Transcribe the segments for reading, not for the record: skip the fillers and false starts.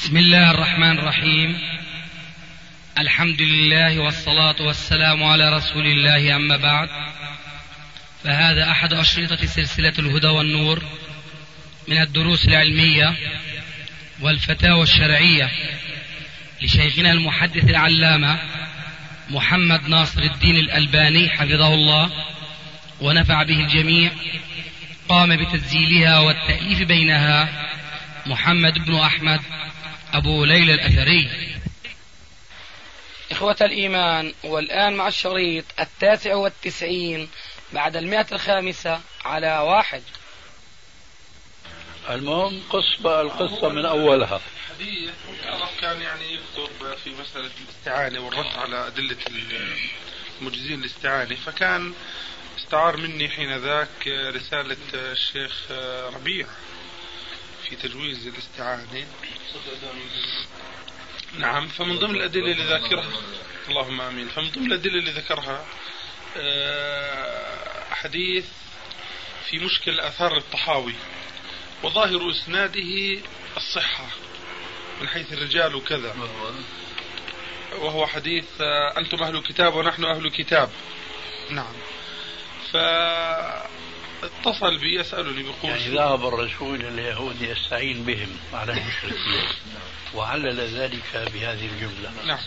بسم الله الرحمن الرحيم. الحمد لله والصلاة والسلام على رسول الله، أما بعد، فهذا أحد أشرطة سلسلة الهدى والنور من الدروس العلمية والفتاوى الشرعية لشيخنا المحدث العلامة محمد ناصر الدين الألباني حفظه الله ونفع به الجميع. قام بتسجيلها والتأليف بينها محمد بن أحمد أبو ليلى الأثري. إخوة الإيمان، والآن مع الشريط 99 بعد 105 على 1. المهم القصة من أولها. حديث كان يعني يكتب في مسألة الاستعانة والرد على أدلة المجيزين الاستعانة، فكان استعار مني حين ذاك رسالة الشيخ ربيع في تجويز الاستعانة. نعم، فمن ضمن الأدلة اللي ذاكرها، اللهم آمين، فمن ضمن الأدلة اللي ذكرها حديث في مشكل آثار الطحاوي، وظاهر إسناده الصحة من حيث الرجال وكذا، وهو حديث أنتم أهل كتاب ونحن أهل كتاب. نعم، فاتصل بي يسألني بيقول يعني ذهب الرسول اليهود يستعين بهم على المشركين وعلل ذلك بهذه الجملة. نعم،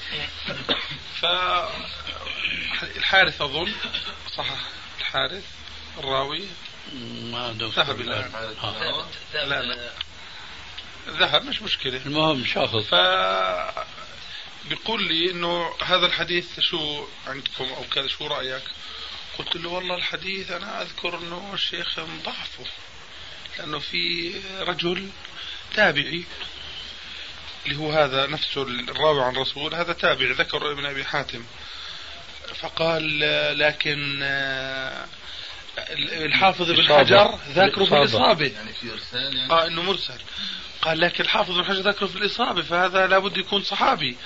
فالحارث أظن صحح، الحارث الراوي ذهب الآن. لا ذهب، مش مشكلة، المهم شخص بيقول لي إنه هذا الحديث شو عندكم أو كذا، شو رأيك؟ قلت له والله الحديث أنا أذكر إنه الشيخ مضعفه، لأنه في رجل تابعي اللي هو هذا نفسه الراوي عن الرسول، هذا تابعي ذكر ابن أبي حاتم، فقال لكن الحافظ بن حجر ذكره في الإصابة، يعني في إرسال، يعني إنه مرسل. قال لكن الحافظ بن حجر ذكره في الإصابة، فهذا لابد يكون صحابي،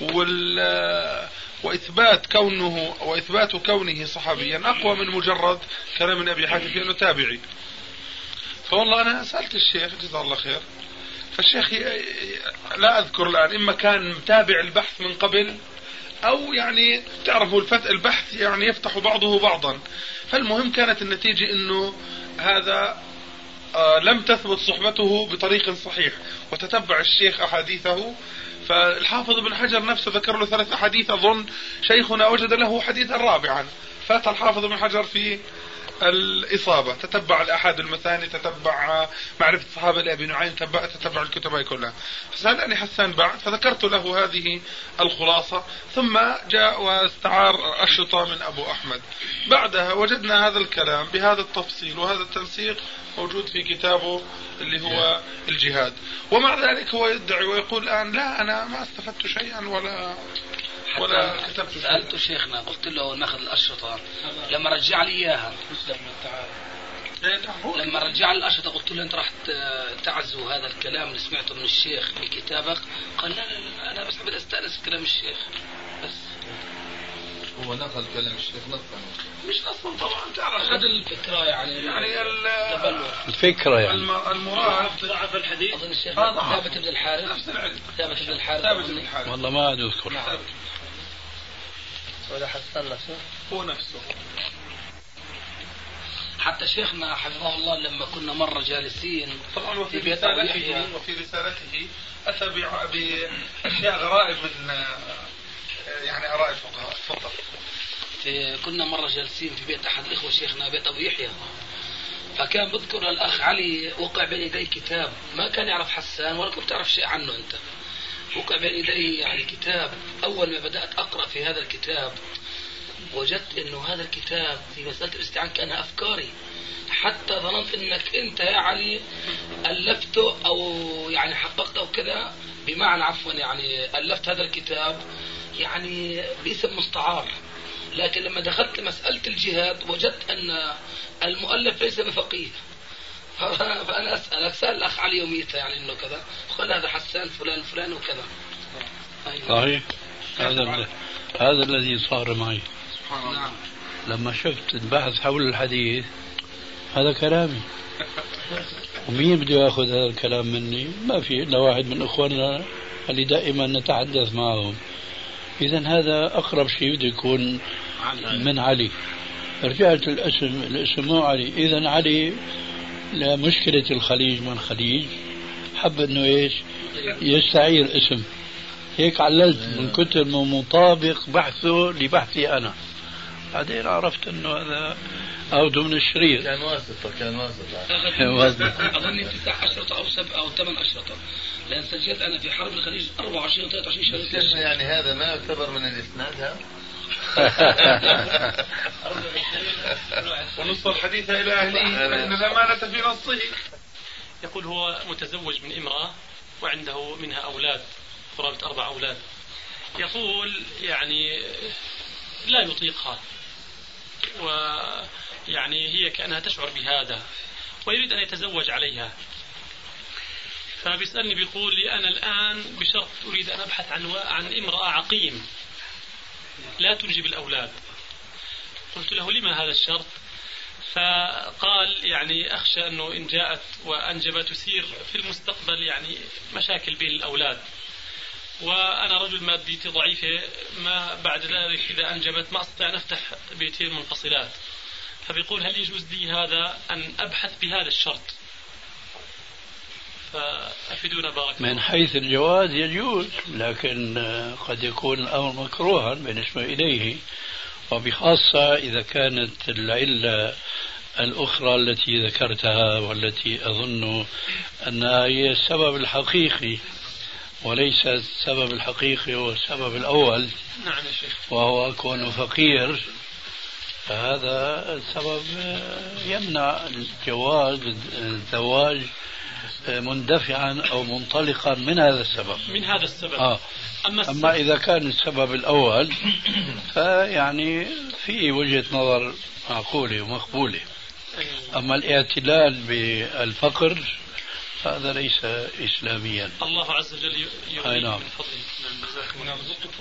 وإثبات كونه صحابيا أقوى من مجرد كلام ابن أبي حاتم في أنه تابعي. فوالله أنا سألت الشيخ جزاه الله خير، فالشيخ لا أذكر الآن، إما كان متابع البحث من قبل أو يعني تعرفوا البحث يعني يفتح بعضه بعضا. فالمهم كانت النتيجة إنه هذا لم تثبت صحبته بطريق صحيح، وتتبع الشيخ أحاديثه، فالحافظ بن حجر نفسه ذكر له 3 أحاديث، أظن شيخنا وجد له حديثا رابعا، فات الحافظ بن حجر في الإصابة، تتبع الأحاد المثاني، تتبع معرفة الصحابة لأبي نعيم، تتبع الكتب كلها. فسألني حسان بعد، فذكرت له هذه الخلاصة، ثم جاء واستعار أشرطة من أبو أحمد. بعدها وجدنا هذا الكلام بهذا التفصيل وهذا التنسيق موجود في كتابه اللي هو الجهاد، ومع ذلك هو يدعي ويقول الآن لا أنا ما استفدت شيئا ولا كتبت شيئا. سألت شيخنا، قلت له ناخذ الأشرطة، لما رجع لي إياها، لما رجع لي الأشرطة قلت له أنت راح تعزو هذا الكلام اللي سمعته من الشيخ بكتابك؟ قال لا أنا بس بدي أستأنس كلام الشيخ بس. هو نقل كلام الشيخ نصا، مش نصا طبعا، تعرف هذا الفكرة يعني الفكرة يعني المراد ضعف الحديث. أظن الشيخ ثابت بن الحارث، ثابت بن الحارث والله ما أذكر. ولا حسن نفسه هو نفسه. حتى شيخنا حفظه الله لما كنا مرة جالسين طبعا وفي رسالته أتى بأشياء غرائب من يعني غرائب فقهاء. تفضل. كنا مرة جالسين في بيت أحد الإخوة شيخنا، بيت أبو يحيى، فكان بذكر الأخ علي وقع بين يدي كتاب، ما كان يعرف حسان ولا كنت تعرف شيء عنه أنت. وقع بين يدي يعني كتاب، أول ما بدأت أقرأ في هذا الكتاب وجدت أنه هذا الكتاب في مسألة الاستعانة كأنها أفكاري، حتى ظننت أنك أنت يا علي ألفته أو يعني حققته وكذا، بمعنى عفوا يعني ألفت هذا الكتاب يعني باسم مستعار. لكن لما دخلت مسألة الجهاد وجدت أن المؤلف ليس بفقيه، فأنا أسألك، سأل الأخ علي يوميتها يعني إنه كذا، قال هذا حسان فلان فلان وكذا. صحيح، هذا الذي صار معي. نعم. لما شفت البحث حول الحديث هذا كلامي. ومين بده ياخذ هذا الكلام مني؟ ما في الا واحد من اخواننا اللي دائما نتحدث معهم. اذا هذا اقرب شيء بده يكون من علي. رجعت الاسم مو علي. اذا علي لمشكله الخليج من خليج حب انه ايش؟ يستعير اسم. هيك عللت من كتر ما مطابق بحثه لبحثي انا. بعدين عرفت انه هذا أخذه من الشريط. كان واسطة أظن 10 أو 7 أو 8 أشرطة، لأن سجلت أنا في حرب الخليج 24 أو 23 شريط. يعني هذا ما يعتبر من الإسناد ها؟ ونص الحديث إلى أهله فإن الأمانة في نصه. يقول هو متزوج من امرأة وعنده منها أولاد قرابة 4 أولاد. يقول يعني لا يطيقها، ويعني هي كأنها تشعر بهذا ويريد أن يتزوج عليها. فبيسألني بيقول لي أنا الآن بشرط أريد أن أبحث عن امرأة عقيم لا تنجب الأولاد. قلت له لما هذا الشرط؟ فقال يعني أخشى أنه إن جاءت وأنجبت تثير في المستقبل يعني مشاكل بين الأولاد، وأنا رجل ماديتي ضعيفة، ما بعد ذلك إذا أنجبت ما أستطيع أن أفتح بيتين منفصلات. فبيقول هل يجوز لي هذا أن أبحث بهذا الشرط؟ فأفيدونا بارك الله. من حيث الجواز يجوز، لكن قد يكون الأمر مكروها بالنسبة إليه، وبخاصة إذا كانت العلة الأخرى التي ذكرتها والتي أظن أنها هي السبب الحقيقي وليس السبب الحقيقي هو السبب الأول. نعم يا شيخ. وهو كونه فقير، فهذا السبب يمنع الجواز الزواج مندفعا أو منطلقا من هذا السبب. من هذا السبب. أما إذا كان السبب الأول فيعني في وجهة نظر معقولة ومقبولة. أما الاعتلال بالفقر هذا ليس إسلاميا. الله عز وجل يغني نعم. من فضله. نعم.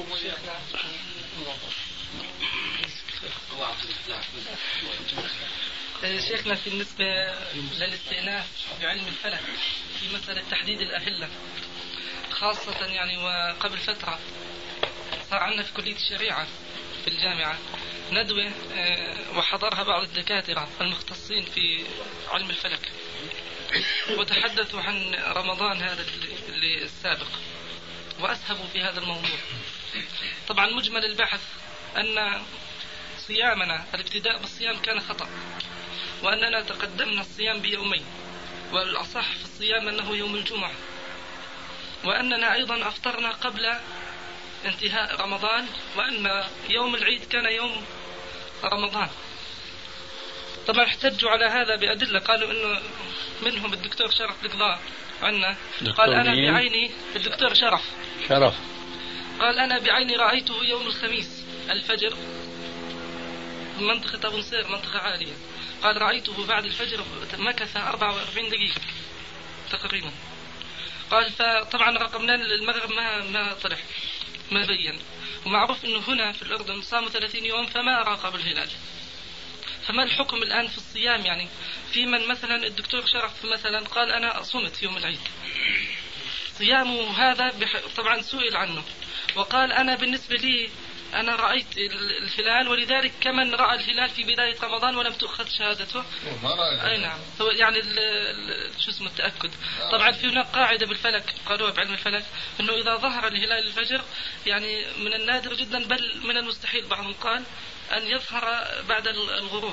شيخنا بالنسبة للاستئناف بعلم الفلك في مسألة تحديد الأهلة خاصة يعني، وقبل فترة صار عندنا في كلية الشريعة في الجامعة ندوة وحضرها بعض الدكاترة المختصين في علم الفلك، وتحدثوا عن رمضان هذا اللي السابق وأسهبوا في هذا الموضوع. طبعا مجمل البحث أن صيامنا الابتداء بالصيام كان خطأ، وأننا تقدمنا الصيام بيومين، والأصح في الصيام أنه يوم الجمعة، وأننا أيضا أفطرنا قبل انتهاء رمضان، وأن يوم العيد كان يوم رمضان. طبعا احتجوا على هذا بأدلة، قالوا أنه منهم الدكتور شرف القضاء عنا قال أنا بعيني، الدكتور شرف قال أنا بعيني رأيته يوم الخميس الفجر في منطقة أبو نصير، منطقة عالية، قال رأيته بعد الفجر مكث 44 دقيقة تقريبا. قال فطبعا رقمنا المغرب ما طلع ما بين، ومعروف أنه هنا في الأردن صاموا 30 يوم فما راقب الهلال. فما الحكم الآن في الصيام؟ يعني في من مثلا الدكتور شرف مثلا قال أنا صمت يوم العيد، صيامه هذا طبعا سئل عنه وقال أنا بالنسبة لي أنا رأيت الهلال، ولذلك كمن رأى الهلال في بداية رمضان ولم تؤخذ شهادته. أي نعم، هو يعني شو اسمه التأكد. طبعا في هناك قاعدة بالفلك قالوها بعلم الفلك أنه إذا ظهر الهلال الفجر يعني من النادر جدا بل من المستحيل بعضهم قال أن يظهر بعد الغروب،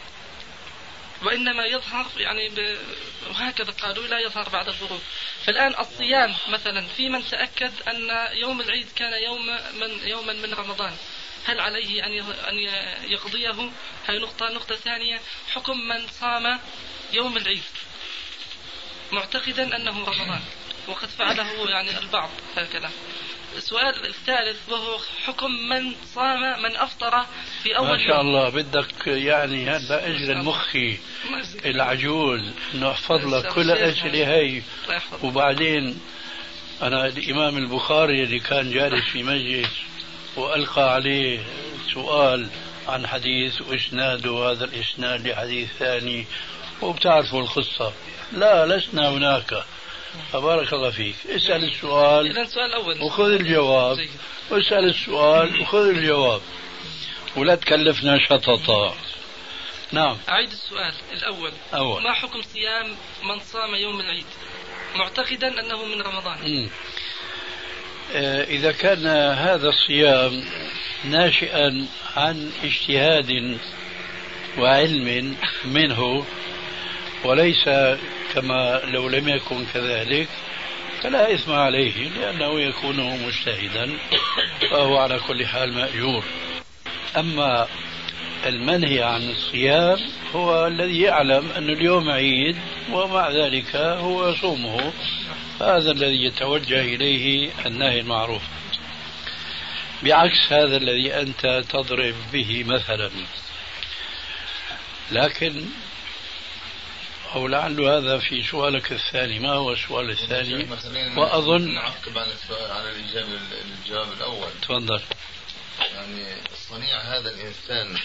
وإنما يظهر يعني وهكذا قالوا لا يظهر بعد الغروب. فالآن الصيام مثلا في من تأكد أن يوم العيد كان يوما من رمضان، هل عليه أن يقضيه؟ هاي نقطة ثانية، حكم من صام يوم العيد معتقدا أنه رمضان وقد فعله يعني البعض هكذا. السؤال الثالث وهو حكم من صام من أفطر في أول ما شاء الله بدك يعني هذا أجل المخي العجوز إنه أحفظ لك كل الأسئلة هاي. وبعدين أنا الإمام البخاري اللي كان جالس في مجلس وألقى عليه سؤال عن حديث وإسناده هذا الإسناد لحديث ثاني وبتعرفوا القصة. لا، لسنا هناك. فبارك الله فيك، اسأل السؤال إذا السؤال الأول وخذ الجواب، واسأل السؤال وخذ الجواب، ولا تكلفنا شططا. نعم. أعيد السؤال الأول. ما حكم صيام من صام يوم العيد معتقدا أنه من رمضان؟ إذا كان هذا الصيام ناشئا عن اجتهاد وعلم منه وليس كما لو لم يكن كذلك فلا إثم عليه، لأنه يكون مجتهدا فهو على كل حال مأجور. أما المنهي عن الصيام هو الذي يعلم أن اليوم عيد ومع ذلك هو يصومه، هذا الذي يتوجه إليه النهي المعروف، بعكس هذا الذي أنت تضرب به مثلا. لكن أو لعل هذا في سؤالك الثاني. ما هو السؤال الثاني؟ وأظن نعقب على السؤال على الجواب الأول. تفضل. يعني صنيع هذا الإنسان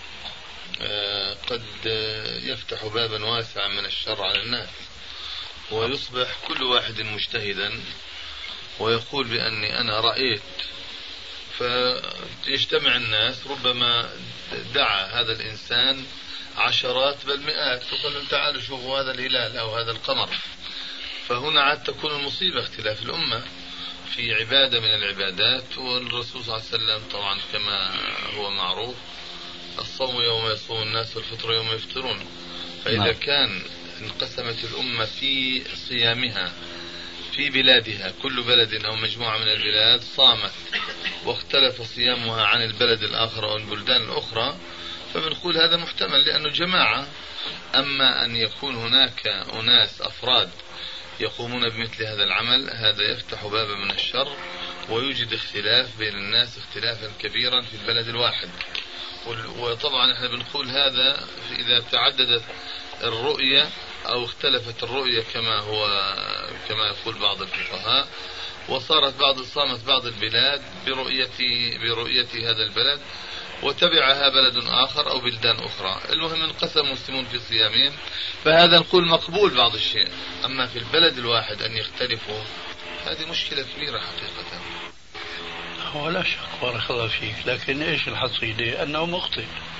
قد يفتح بابا واسعا من الشر على الناس، ويصبح كل واحد مجتهدا ويقول بأني أنا رأيت، فيجتمع الناس، ربما دعا هذا الإنسان عشرات بل مئات وقال لهم تعالوا شوفوا هذا الهلال أو هذا القمر. فهنا عاد تكون المصيبة اختلاف الأمة في عبادة من العبادات. والرسول صلى الله عليه وسلم طبعا كما هو معروف الصوم يوم يصوم الناس والفطر يوم يفطرون. فإذا كان انقسمت الأمة في صيامها في بلادها، كل بلد أو مجموعة من البلاد صامت واختلف صيامها عن البلد الآخر أو البلدان الأخرى، فبنقول هذا محتمل لأنه جماعة. أما أن يكون هناك أناس أفراد يقومون بمثل هذا العمل، هذا يفتح بابا من الشر ويوجد اختلاف بين الناس اختلافا كبيرا في البلد الواحد. وطبعا احنا بنقول هذا إذا تعددت الرؤية أو اختلفت الرؤية كما يقول بعض الفقهاء، صامت بعض البلاد برؤية هذا البلد وتبعها بلد آخر أو بلدان أخرى. المهم انقسم المسلمون في صيامهم، فهذا نقول مقبول بعض الشيء. أما في البلد الواحد أن يختلفوا هذه مشكلة كبيرة حقيقة. هو لا شك بارك الله فيك، لكن إيش الحصيلة؟ أنه مخطئ.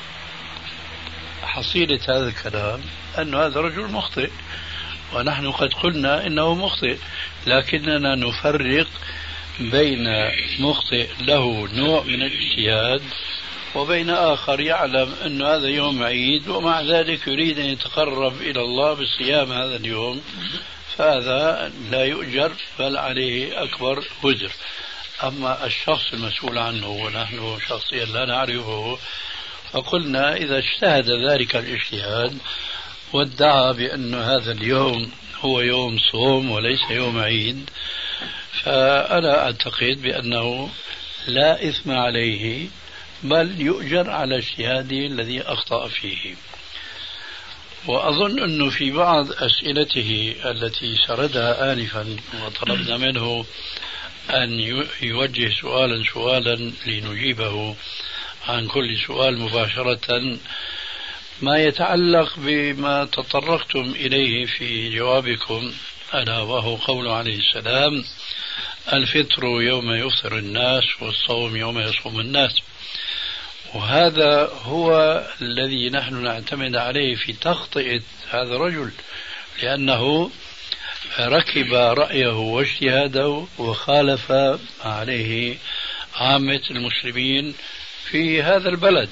حصيلة هذا الكلام أن هذا رجل مخطئ، ونحن قد قلنا إنه مخطئ، لكننا نفرق بين مخطئ له نوع من الاجتهاد وبين آخر يعلم أن هذا يوم عيد ومع ذلك يريد أن يتقرب إلى الله بصيام هذا اليوم، فهذا لا يؤجر بل عليه أكبر وزر. أما الشخص المسؤول عنه ونحن شخصيا لا نعرفه، فقلنا إذا اجتهد ذلك الاجتهاد وادعى بأن هذا اليوم هو يوم صوم وليس يوم عيد، فأنا أعتقد بأنه لا إثم عليه بل يؤجر على اجتهاده الذي أخطأ فيه. وأظن أنه في بعض أسئلته التي سردها آنفا وطلبنا منه أن يوجه سؤالا لنجيبه عن كل سؤال مباشرة، ما يتعلق بما تطرقتم إليه في جوابكم، ألا وهو قول عليه السلام: الفطر يوم يفطر الناس والصوم يوم يصوم الناس. وهذا هو الذي نحن نعتمد عليه في تخطئة هذا الرجل، لأنه ركب رأيه واجتهاده وخالف عليه عامة المسلمين في هذا البلد.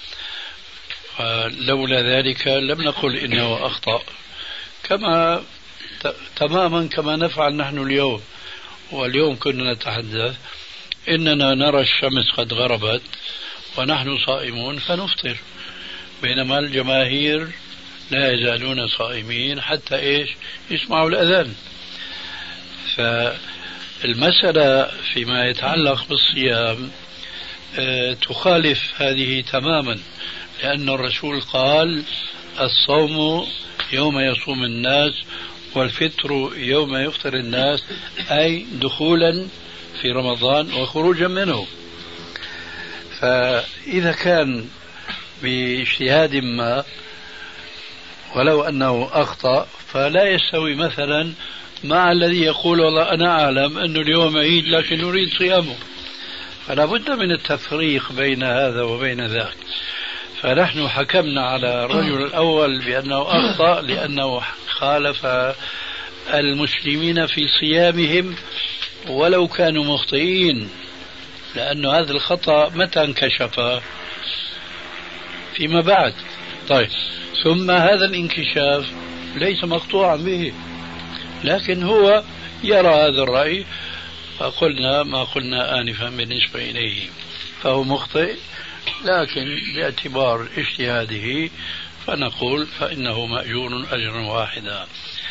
لولا ذلك لم نقل إنه أخطأ، تماما كما نفعل نحن اليوم. واليوم كنا نتحدث إننا نرى الشمس قد غربت ونحن صائمون فنفطر، بينما الجماهير لا يزالون صائمين حتى يسمعوا الأذان. فالمسألة فيما يتعلق بالصيام تخالف هذه تماما، لأن الرسول قال: الصوم يوم يصوم الناس والفطر يوم يفطر الناس، أي دخولا في رمضان وخروجا منه. فإذا كان باجتهاد ما ولو أنه أخطأ فلا يستوي مثلا مع الذي يقول والله أنا أعلم أنه اليوم عيد لكن نريد صيامه. فلا بد من التفريق بين هذا وبين ذاك. فنحن حكمنا على الرجل الأول بأنه أخطأ لأنه خالف المسلمين في صيامهم ولو كانوا مخطئين، لأن هذا الخطأ متى انكشف؟ فيما بعد. طيب، ثم هذا الانكشاف ليس مقطوعا به، لكن هو يرى هذا الرأي، فقلنا ما قلنا آنفا بالنسبة إليه، فهو مخطئ، لكن باعتبار اجتهاده فنقول فإنه مأجور أجرا واحدا.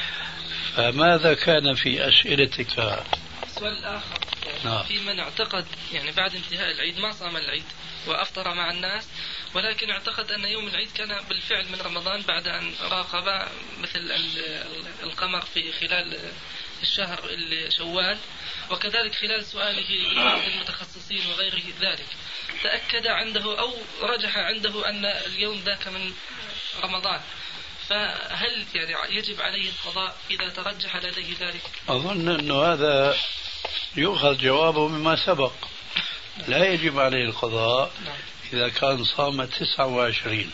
فماذا كان في أسئلتك؟ السؤال الآخر، نعم. في من اعتقد يعني بعد انتهاء العيد ما صام العيد وأفطر مع الناس، ولكن اعتقد أن يوم العيد كان بالفعل من رمضان بعد أن راقب مثل القمر في خلال الشهر شوال، وكذلك خلال سؤاله لبعض المتخصصين وغيره ذلك تأكد عنده أو رجح عنده أن اليوم ذاك من رمضان، فهل يعني يجب عليه القضاء إذا ترجح لديه ذلك؟ أظن أنه هذا يؤخذ جوابه مما سبق، لا يجب عليه القضاء إذا كان صام 29.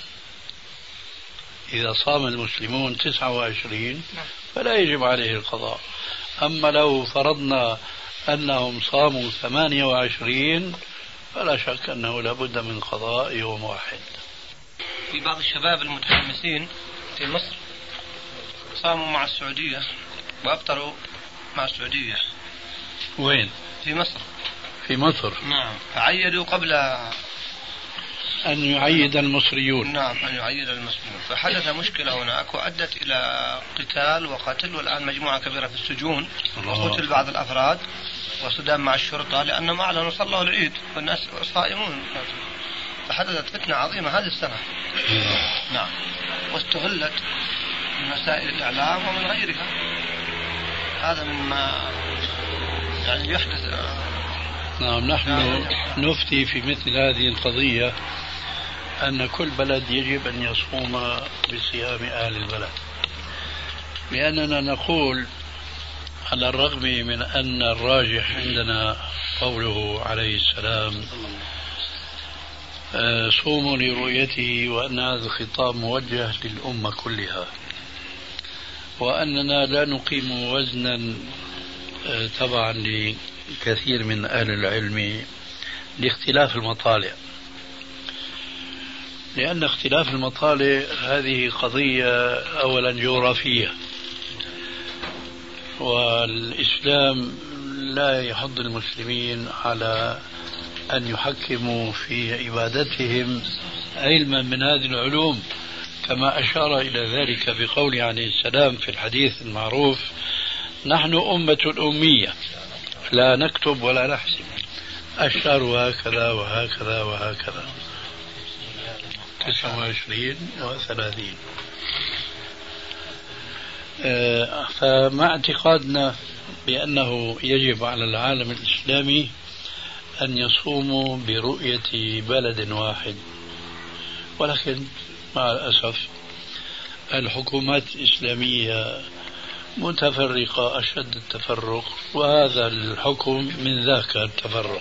إذا صام المسلمون 29 فلا يجب عليه القضاء. أما لو فرضنا أنهم صاموا 28 فلا شك أنه لابد من قضاء يوم واحد. في بعض الشباب المتحمسين في مصر صاموا مع السعودية وأفطروا مع السعودية. وين؟ في مصر. في مصر. نعم. فعيدوا قبل أن يعيد المصريون. نعم، أن يعيد المصريون، فحدث مشكلة هناك وأدت إلى قتال وقتل، والآن مجموعة كبيرة في السجون، وقتل بعض الأفراد وصدام مع الشرطة لأنهم أعلنوا صلوا العيد والناس صائمون. فحدثت فتنة عظيمة هذه السنة. نعم، واستغلت من وسائل الإعلام ومن غيرها. هذا مما يعني يحدث. نعم، نحن نفتي في مثل هذه القضية أن كل بلد يجب أن يصوم بصيام أهل البلد، لأننا نقول على الرغم من أن الراجح عندنا قوله عليه السلام صوموا لرؤيته، وأن هذا الخطاب موجه للأمة كلها، وأننا لا نقيم وزنا طبعا لكثير من أهل العلم لاختلاف المطالع، لأن اختلاف المطالع هذه قضية أولا جغرافية، والإسلام لا يحض المسلمين على أن يحكموا في عبادتهم علما من هذه العلوم، كما أشار إلى ذلك بقول عليه السلام في الحديث المعروف نحن أمة أمية لا نكتب ولا نحسب، الشهر هكذا وهكذا وهكذا 29 و30. فمع اعتقادنا بأنه يجب على العالم الإسلامي أن يصوموا برؤية بلد واحد، ولكن مع الأسف الحكومات الإسلامية متفرقة أشد التفرق، وهذا الحكم من ذاك التفرق.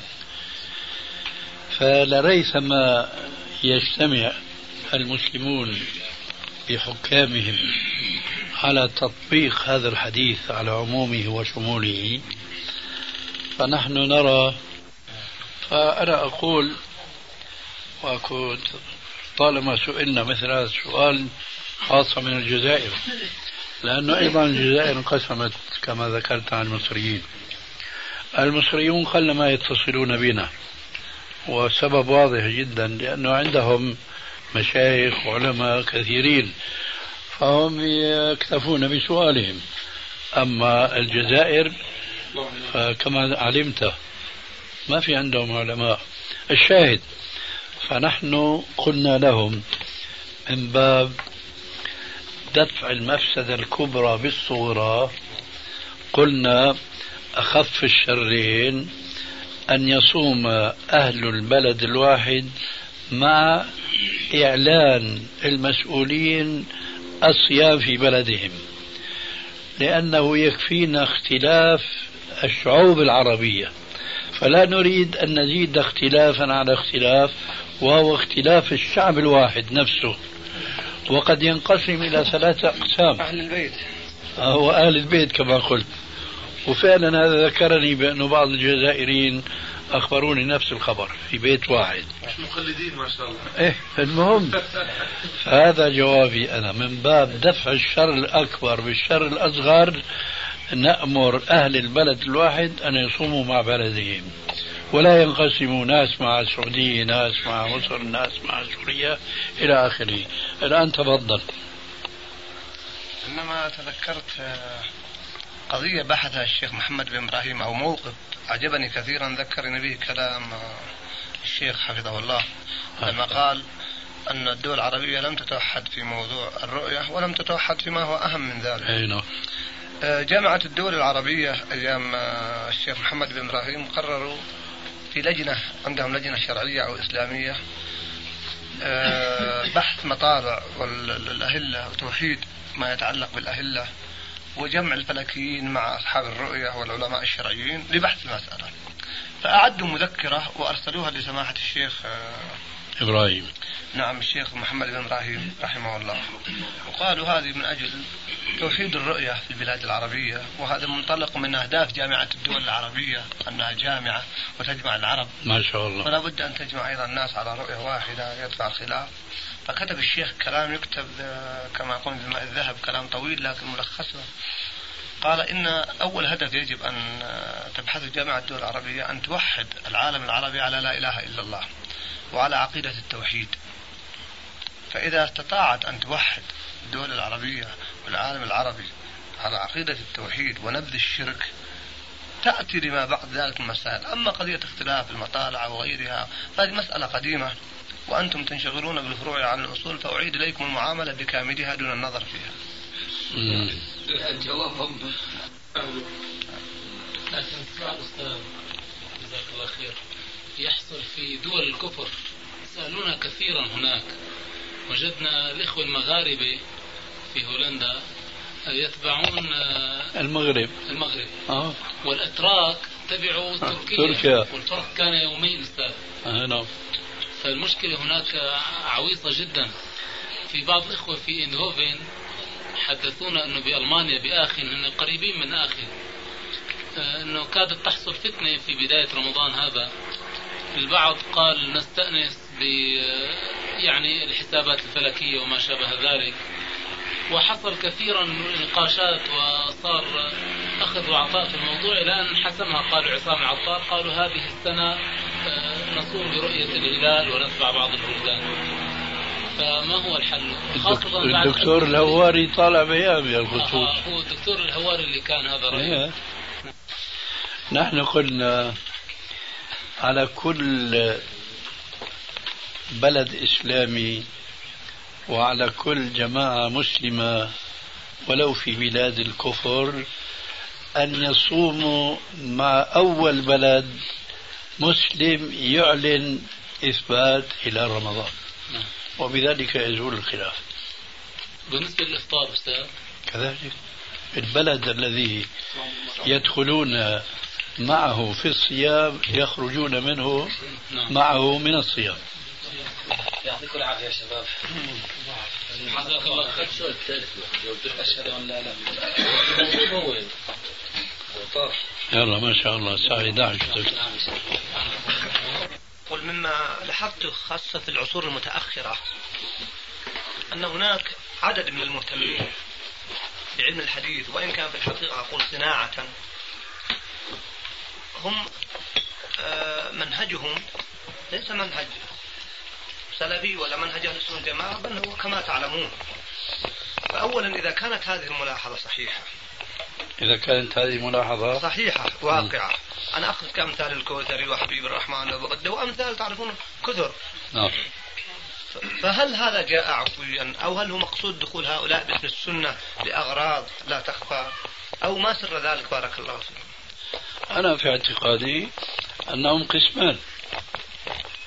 فلريثما يجتمع المسلمون بحكامهم على تطبيق هذا الحديث على عمومه وشموله، فنحن نرى. فأنا أقول، وكنت طالما سئلنا مثل هذا السؤال خاصة من الجزائر، لأنه أيضا الجزائر انقسمت كما ذكرت عن المصريين. المصريون قلما يتصلون بنا، وسبب واضح جدا، لأنه عندهم مشايخ وعلماء كثيرين فهم يكتفون بسؤالهم. أما الجزائر كما علمت ما في عندهم علماء. الشاهد، فنحن قلنا لهم من باب دفع المفسدة الكبرى بالصغرى، قلنا أخف الشرين أن يصوم أهل البلد الواحد مع إعلان المسؤولين الصيام في بلدهم، لأنه يكفينا اختلاف الشعوب العربية، فلا نريد أن نزيد اختلافا على اختلاف، وهو اختلاف الشعب الواحد نفسه، وقد ينقسم إلى 3 أقسام: أهل البيت وأهل البيت كما قلت. وفعلا هذا ذكرني بأن بعض الجزائريين أخبروني نفس الخبر في بيت واحد. مقلدين ما شاء الله. إيه المهم، هذا جوابي أنا من باب دفع الشر الأكبر بالشر الأصغر، نأمر أهل البلد الواحد أن يصوموا مع بلدهم، ولا ينقسموا ناس مع السعودية، ناس مع مصر، ناس مع سوريا إلى آخره. الآن تفضل. إنما تذكرت قضية بحثها الشيخ محمد بن إبراهيم، أو موقف أعجبني كثيرا ذكرني به كلام الشيخ حفظه الله لما قال أن الدول العربية لم تتوحد في موضوع الرؤية، ولم تتوحد فيما هو أهم من ذلك. جامعة الدول العربية أيام الشيخ محمد بن إبراهيم قرروا في لجنة، عندهم لجنة شرعية أو إسلامية، بحث مطالع والأهلة وتوحيد ما يتعلق بالأهلة، وجمع الفلكيين مع أصحاب الرؤية والعلماء الشرعيين لبحث المسألة. فأعدوا مذكرة وأرسلوها لسماحة الشيخ إبراهيم، نعم الشيخ محمد بن إبراهيم رحمه الله، وقالوا هذه من أجل توحيد الرؤية في البلاد العربية، وهذا منطلق من أهداف جامعة الدول العربية أنها جامعة وتجمع العرب ما شاء الله، فلا بد أن تجمع أيضا الناس على رؤية واحدة يدفع الخلاف. فكتب الشيخ كلام يكتب كما يقول بماء الذهب، كلام طويل لكن ملخصه. قال إن أول هدف يجب أن تبحث جامعة الدول العربية أن توحد العالم العربي على لا إله إلا الله وعلى عقيدة التوحيد. فإذا استطاعت أن توحد الدول العربية والعالم العربي على عقيدة التوحيد ونبذ الشرك، تأتي لما بعد ذلك المسائل. أما قضية اختلاف المطالع وغيرها فهذه مسألة قديمة، وأنتم تنشغلون بالفروع عن الأصول، فأعيد إليكم المعاملة بكاملها دون النظر فيها. جوابهم. لكن أستاذ جزاك الله خير، يحصل في دول الكفر، سألونا كثيرا هناك، وجدنا الإخوة المغاربة في هولندا يتبعون المغرب والأتراك تبعوا تركيا، والفرق كان يومين أستاذ. نعم. فالمشكلة هناك عويصة جدا. في بعض الإخوة في إندهوفن حدثونا أنه بألمانيا بآخن، أنه قريبين من آخن، أنه كادت تحصل فتنة في بداية رمضان هذا. البعض قال نستأنس يعني الحسابات الفلكية وما شابه ذلك، وحصل كثيرا من النقاشات وصار أخذ وعطاء في الموضوع، إلى أن حسمها قالوا عصام العطار، قالوا هذه السنة نصوم برؤية الهلال ونتبع بعض البلدان. فما هو الحل؟ خاصة الدكتور الهواري طالع بيان بالخصوص. هو الدكتور الهواري اللي كان هذا رأيه. نحن قلنا على كل بلد إسلامي وعلى كل جماعة مسلمة ولو في بلاد الكفر أن يصوموا مع أول بلد مسلم يعلن إثبات هلال رمضان، وبذلك يزول الخلاف. بالنسبة للإفطار أستاذ كذلك البلد الذي يدخلون معه في الصيام يخرجون منه معه من الصيام. يعطيكم العافية يا شباب. حضرتك الله خير. شو الثالث؟ أشهد أن لا إله إلا الله. يلا ما شاء الله الساعة 11. قل مما لاحظت خاصة في العصور المتأخرة أن هناك عدد من المهتمين بعلم الحديث، وإن كان في الحقيقة أقول صناعة، هم منهجهم ليس منهج سلفي ولا منهج أهل السنة والجماعة، بل هو كما تعلمون. فأولا إذا كانت هذه الملاحظة صحيحة، إذا كانت هذه ملاحظة صحيحة واقعة، أنا أخذ كأمثال الكوثري وحبيب الرحمن وبغده وأمثال تعرفون كثر. فهل هذا جاء عفويا، أو هل هو مقصود دخول هؤلاء باسم السنة لأغراض لا تخفى، أو ما سر ذلك؟ بارك الله فيكم. أنا في اعتقادي أنهم قسمان.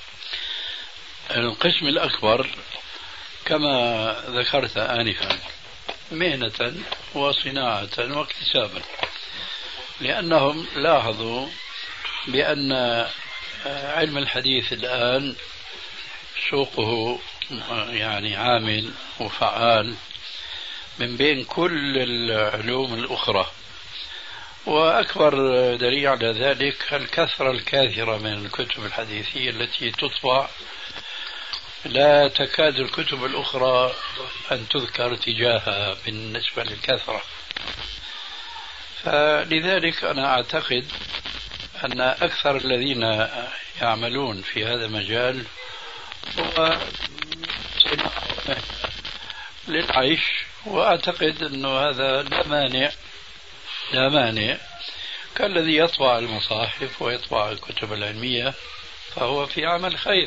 القسم الأكبر كما ذكرت آنفا مهنة وصناعة واكتسابا، لأنهم لاحظوا بأن علم الحديث الآن سوقه يعني عامل وفعال من بين كل العلوم الأخرى. وأكبر دليل على ذلك الكثرة الكاثرة من الكتب الحديثية التي تطبع، لا تكاد الكتب الأخرى أن تذكر تجاهها بالنسبة للكثرة. فلذلك أنا أعتقد أن أكثر الذين يعملون في هذا المجال هو للعيش، وأعتقد أنه هذا لا مانع كالذي يطبع المصاحف ويطبع الكتب العلمية، فهو في عمل خير.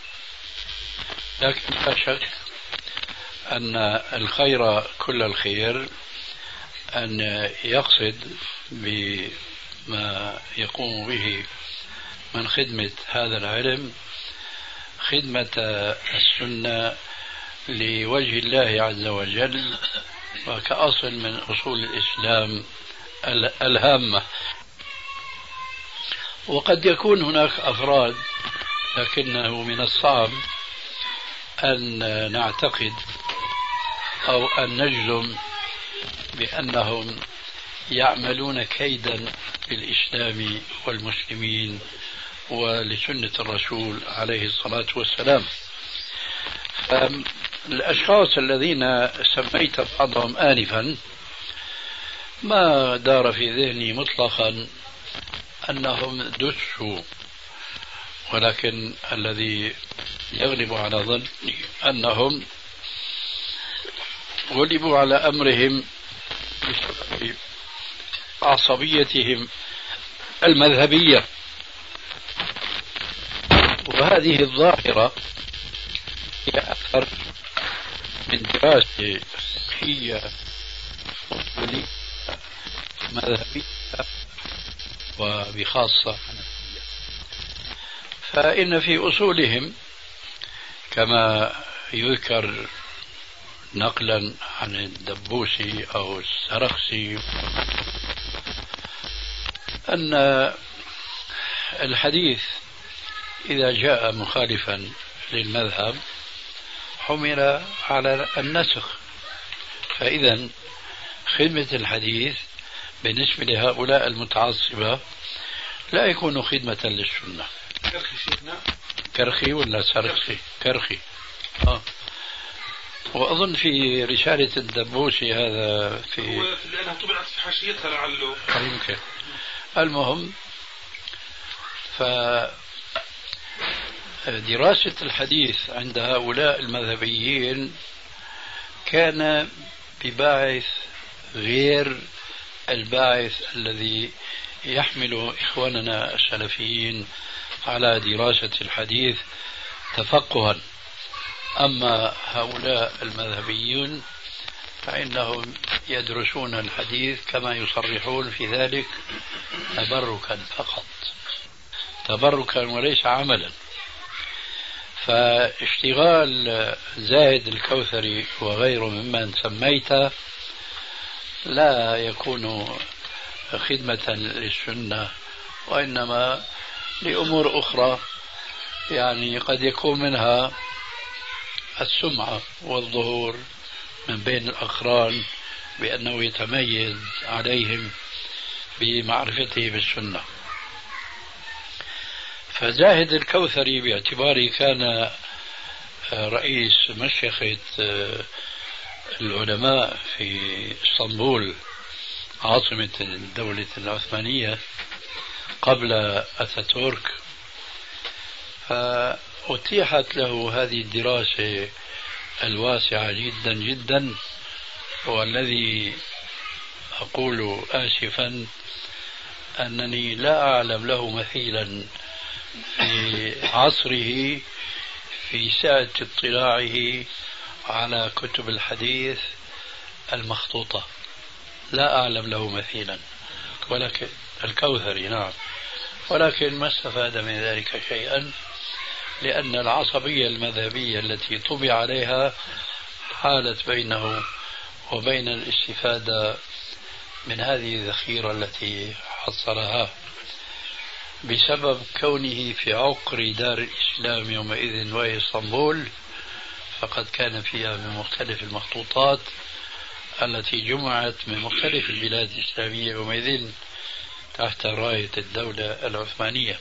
لكن لا شك أن الخير كل الخير أن يقصد بما يقوم به من خدمة هذا العلم خدمة السنة لوجه الله عز وجل، وكأصل من أصول الإسلام الهامة. وقد يكون هناك أفراد، لكنه من الصعب أن نعتقد أو أن نجزم بأنهم يعملون كيدا للإسلام والمسلمين ولسنة الرسول عليه الصلاة والسلام. الأشخاص الذين سميت بعضهم آنفا ما دار في ذهني مطلقا أنهم دسوا، ولكن الذي يغلب على ظني أنهم غلبوا على أمرهم بسبب عصبيتهم المذهبية. وهذه الظاهرة هي أكثر من دراسة فقهية أصولية مذهبية وبخاصة حنفية. فإن في أصولهم كما يذكر نقلا عن الدبوسي أو السرخسي أن الحديث إذا جاء مخالفا للمذهب حمل على النسخ. فإذا خدمة الحديث بالنسبة لهؤلاء المتعصبة لا يكون خدمة للسنة. كرخي ولا سرخسي؟ كرخي. وأظن في رسالة الدبوسي هذا في لأنها طبعت في حاشيتها لعله يمكن. المهم، فدراسة الحديث عند هؤلاء المذهبيين كان بباعث غير الباعث الذي يحمل إخواننا السلفيين على دراسة الحديث تفقها. أما هؤلاء المذهبيون فإنهم يدرسون الحديث كما يصرحون في ذلك تبركا فقط، تبركا وليس عملا. فاشتغال زاهد الكوثري وغيره ممن سميته لا يكون خدمة للسنة، وإنما لأمور أخرى، يعني قد يكون منها السمعة والظهور من بين الأقران بأنه يتميز عليهم بمعرفته بالسنة. فزاهد الكوثري باعتباره كان رئيس مشيخة العلماء في اسطنبول عاصمة الدولة العثمانية قبل أتاتورك، فأتيحت له هذه الدراسة الواسعة جدا جدا، والذي أقول آسفا أنني لا أعلم له مثيلا في عصره في سعة اطلاعه على كتب الحديث المخطوطة، لا أعلم له مثيلا. ولكن الكوثري نعم، ولكن ما استفاد من ذلك شيئا، لأن العصبية المذهبية التي طبع عليها حالت بينه وبين الاستفادة من هذه الذخيرة التي حصلها بسبب كونه في عقر دار الإسلام يومئذ وهي اسطنبول، فقد كان فيها من مختلف المخطوطات التي جمعت من مختلف البلاد الإسلامية يومئذ تحت راية الدولة العثمانية.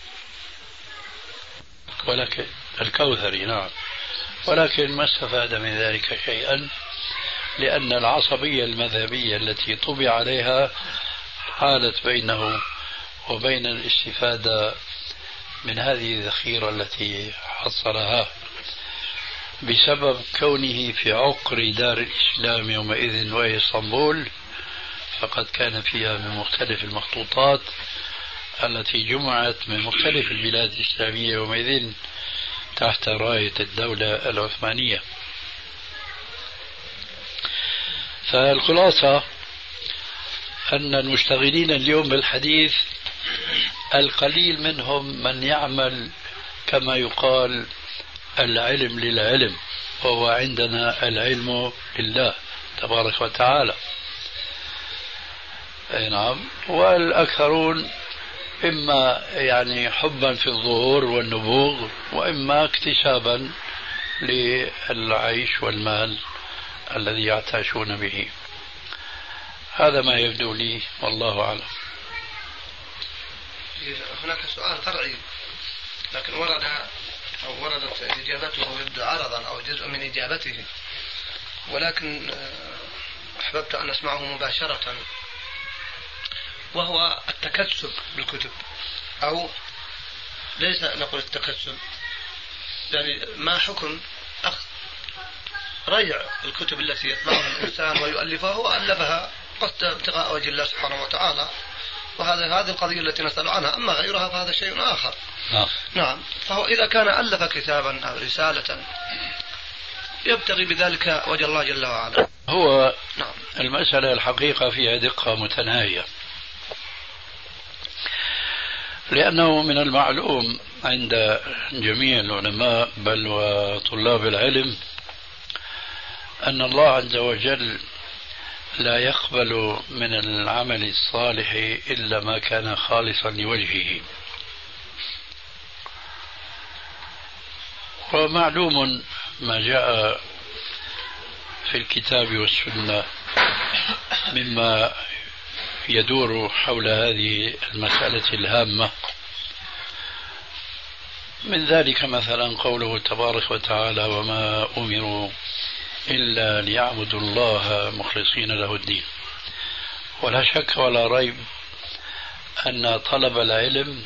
ولكن الكوثري نعم، ولكن ما استفاد من ذلك شيئا، لأن العصبية المذهبية التي طبع عليها حالت بينه وبين الاستفادة من هذه الذخيرة التي حصلها بسبب كونه في عقر دار الإسلام يومئذ وهي اسطنبول، فقد كان فيها من مختلف المخطوطات التي جمعت من مختلف البلاد الإسلامية يومئذ تحت راية الدولة العثمانية. فالخلاصة أن المشتغلين اليوم بالحديث القليل منهم من يعمل كما يقال العلم للعلم، وهو عندنا العلم لله تبارك وتعالى. نعم. والأكثرون إما يعني حبا في الظهور والنبوغ، وإما اكتسابا للعيش والمال الذي يعتاشون به. هذا ما يبدو لي والله أعلم. هناك سؤال فرعي لكن وردت إجابته يبدو عرضا أو جزء من إجابته، ولكن أحببت أن أسمعه مباشرة، وهو التكسب بالكتب، أو ليس نقول التكسب، يعني ما حكم أخذ ريع الكتب التي يطبعها الإنسان ويؤلفها وألفها قصد ابتغاء وجه الله سبحانه وتعالى، هذه القضية التي نسأل عنها. أما غيرها فهذا شيء آخر. نعم. فهو إذا كان ألف كتابا أو رسالة يبتغي بذلك وجه الله جل وعلا، هو نعم. المسألة الحقيقة فيها دقة متناهية، لأنه من المعلوم عند جميع العلماء بل وطلاب العلم أن الله عز وجل لا يقبل من العمل الصالح إلا ما كان خالصا لوجهه. ومعلوم ما جاء في الكتاب والسنة مما يدور حول هذه المسألة الهامة، من ذلك مثلا قوله تبارك وتعالى: وما أمروا إلا ليعبدوا الله مخلصين له الدين. ولا شك ولا ريب أن طلب العلم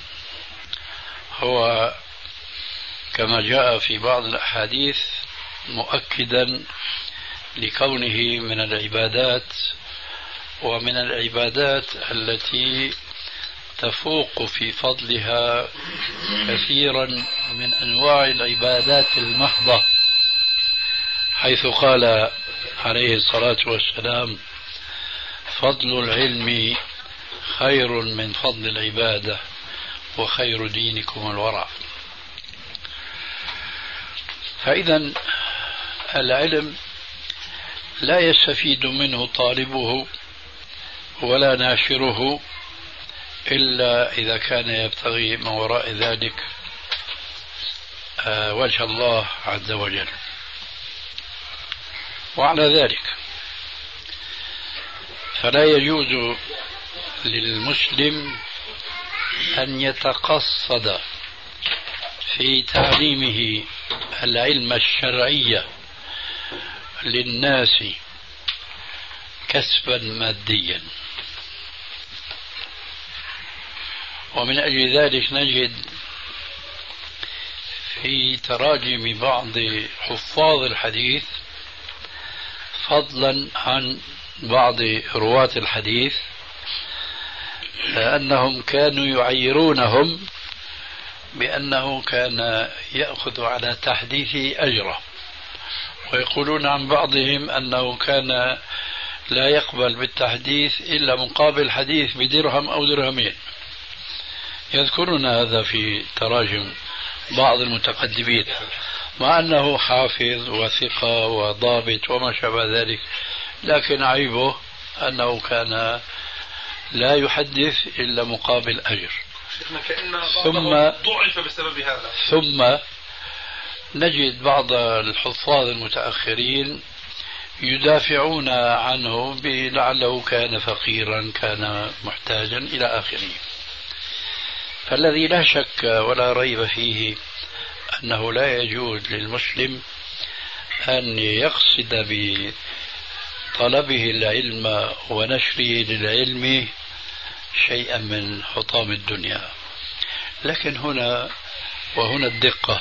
هو كما جاء في بعض الأحاديث مؤكدا لكونه من العبادات، ومن العبادات التي تفوق في فضلها كثيرا من أنواع العبادات المحضة، حيث قال عليه الصلاة والسلام: فضل العلم خير من فضل العبادة وخير دينكم الورع. فإذا العلم لا يستفيد منه طالبه ولا ناشره إلا إذا كان يبتغي من وراء ذلك وجه الله عز وجل. وعلى ذلك فلا يجوز للمسلم أن يتقصد في تعليمه العلم الشرعي للناس كسبا ماديا. ومن أجل ذلك نجد في تراجم بعض حفاظ الحديث، فضلا عن بعض رواة الحديث، أنهم كانوا يعيرونهم بأنه كان يأخذ على تحديثه أجرا، ويقولون عن بعضهم أنه كان لا يقبل بالتحديث إلا مقابل حديث بدرهم أو درهمين. يذكرون هذا في تراجم بعض المتقدمين، مع أنه حافظ وثقة وضابط وما شابه ذلك لكن عيبه أنه كان لا يحدث إلا مقابل أجر. ثم ضعف بسبب هذا. ثم نجد بعض الحفاظ المتأخرين يدافعون عنه بلعله كان فقيرا كان محتاجا إلى آخره. فالذي لا شك ولا ريب فيه أنه لا يجوز للمسلم أن يقصد بطلبه العلم ونشره للعلم شيئا من حطام الدنيا. لكن هنا الدقة،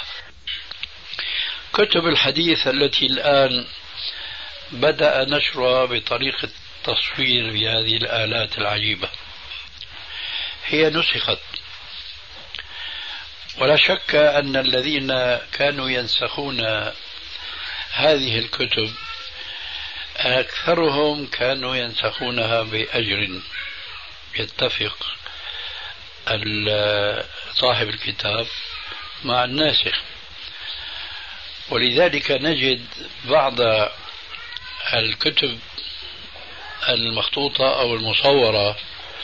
كتب الحديث التي الآن بدأ نشرها بطريقة تصوير بهذه الآلات العجيبة هي نسخت، ولا شك أن الذين كانوا ينسخون هذه الكتب أكثرهم كانوا ينسخونها بأجر يتفق صاحب الكتاب مع الناسخ. ولذلك نجد بعض الكتب المخطوطة أو المصورة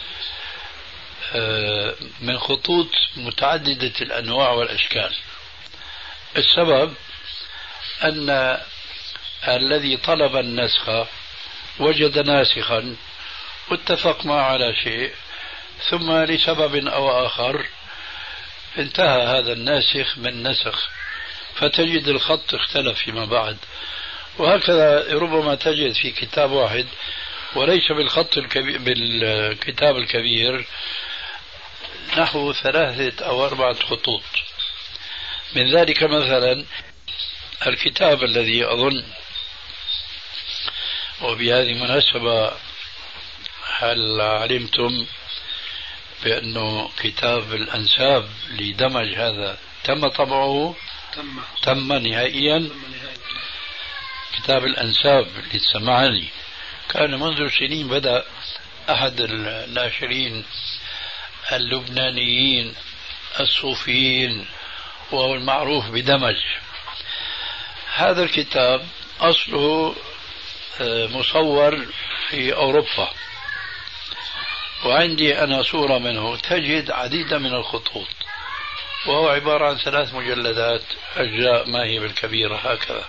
من خطوط متعددة الأنواع والأشكال. السبب أن الذي طلب النسخ وجد ناسخا واتفق معه على شيء، ثم لسبب أو آخر انتهى هذا الناسخ من نسخ، فتجد الخط اختلف فيما بعد. وهكذا ربما تجد في كتاب واحد وليس بالكتاب الكبير نحو 3 أو 4 خطوط. من ذلك مثلا الكتاب الذي أظن، وبهذه المناسبة هل علمتم بأنه كتاب الأنساب لدمج هذا تم طبعه؟ تم نهائيا. كتاب الأنساب للسمعاني كان منذ سنين بدأ أحد الناشرين اللبنانيين الصوفيين وهو المعروف بدمج. هذا الكتاب أصله مصور في أوروبا، وعندي أنا صورة منه تجد عديدا من الخطوط، وهو عبارة عن 3 مجلدات أجزاء ما هي بالكبيرة هكذا.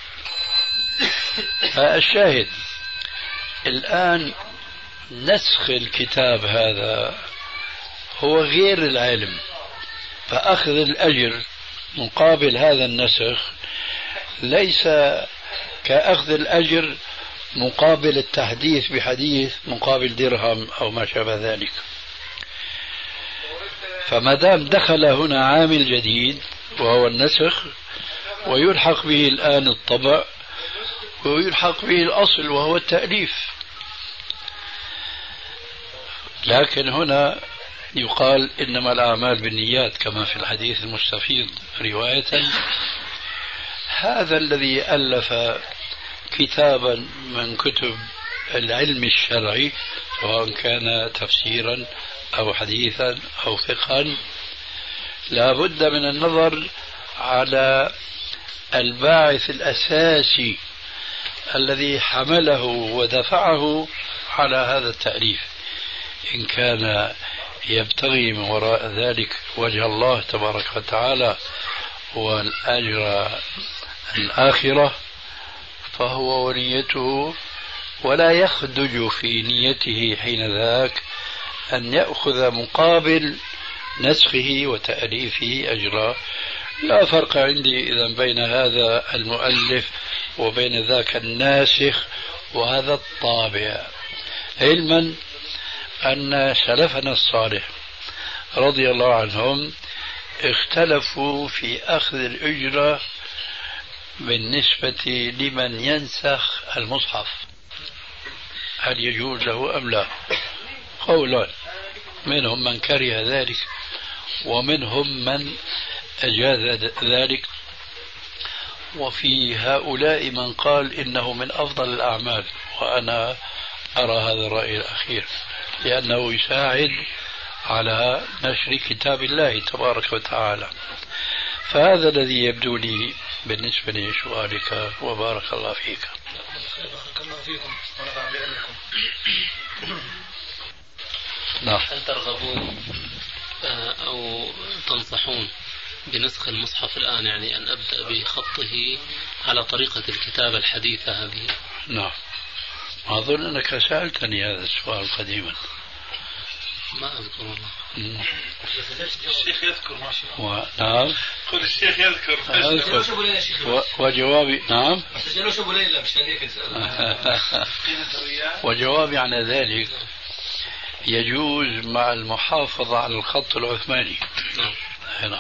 الشاهد الآن نسخ الكتاب هذا هو غير العلم، فأخذ الأجر مقابل هذا النسخ ليس كأخذ الأجر مقابل التحديث بحديث مقابل درهم أو ما شابه ذلك. فما دام دخل هنا عامل جديد وهو النسخ، ويلحق به الآن الطبع، ويلحق به الأصل وهو التأليف. لكن هنا يقال إنما الأعمال بالنيات كما في الحديث المستفيض رواية. هذا الذي ألف كتابا من كتب العلم الشرعي سواء كان تفسيرا أو حديثا أو فقها لا بد من النظر على الباعث الأساسي الذي حمله ودفعه على هذا التأليف، إن كان يبتغي من وراء ذلك وجه الله تبارك وتعالى والأجر الآخرة فهو ونيته، ولا يخدج في نيته حين ذاك أن يأخذ مقابل نسخه وتأليفه أجرا. لا فرق عندي إذن بين هذا المؤلف وبين ذاك الناسخ وهذا الطابع، علما أن سلفنا الصالح رضي الله عنهم اختلفوا في أخذ الأجرة بالنسبة لمن ينسخ المصحف، هل يجوز له أم لا؟ قولان، منهم من كره ذلك ومنهم من أجاز ذلك، وفي هؤلاء من قال إنه من أفضل الأعمال، وأنا أرى هذا الرأي الأخير لأنه يساعد على نشر كتاب الله تبارك وتعالى. فهذا الذي يبدو لي بالنسبة لسؤالك، وبارك الله فيك. فيكم. نعم. هل ترغبون أو تنصحون بنسخ المصحف الآن، يعني أن أبدأ بخطه على طريقة الكتابة الحديثة هذه؟ نعم. أظن أنك سألتني هذا السؤال قديما. ما أذكر والله. الشيخ يذكر ما شاء الله. نعم. قل الشيخ يذكر. وجوابي نعم. سجلوش ابو ليلى مش هذيك نسأل. وجوابي عن ذلك يجوز مع المحافظة على الخط العثماني. نعم.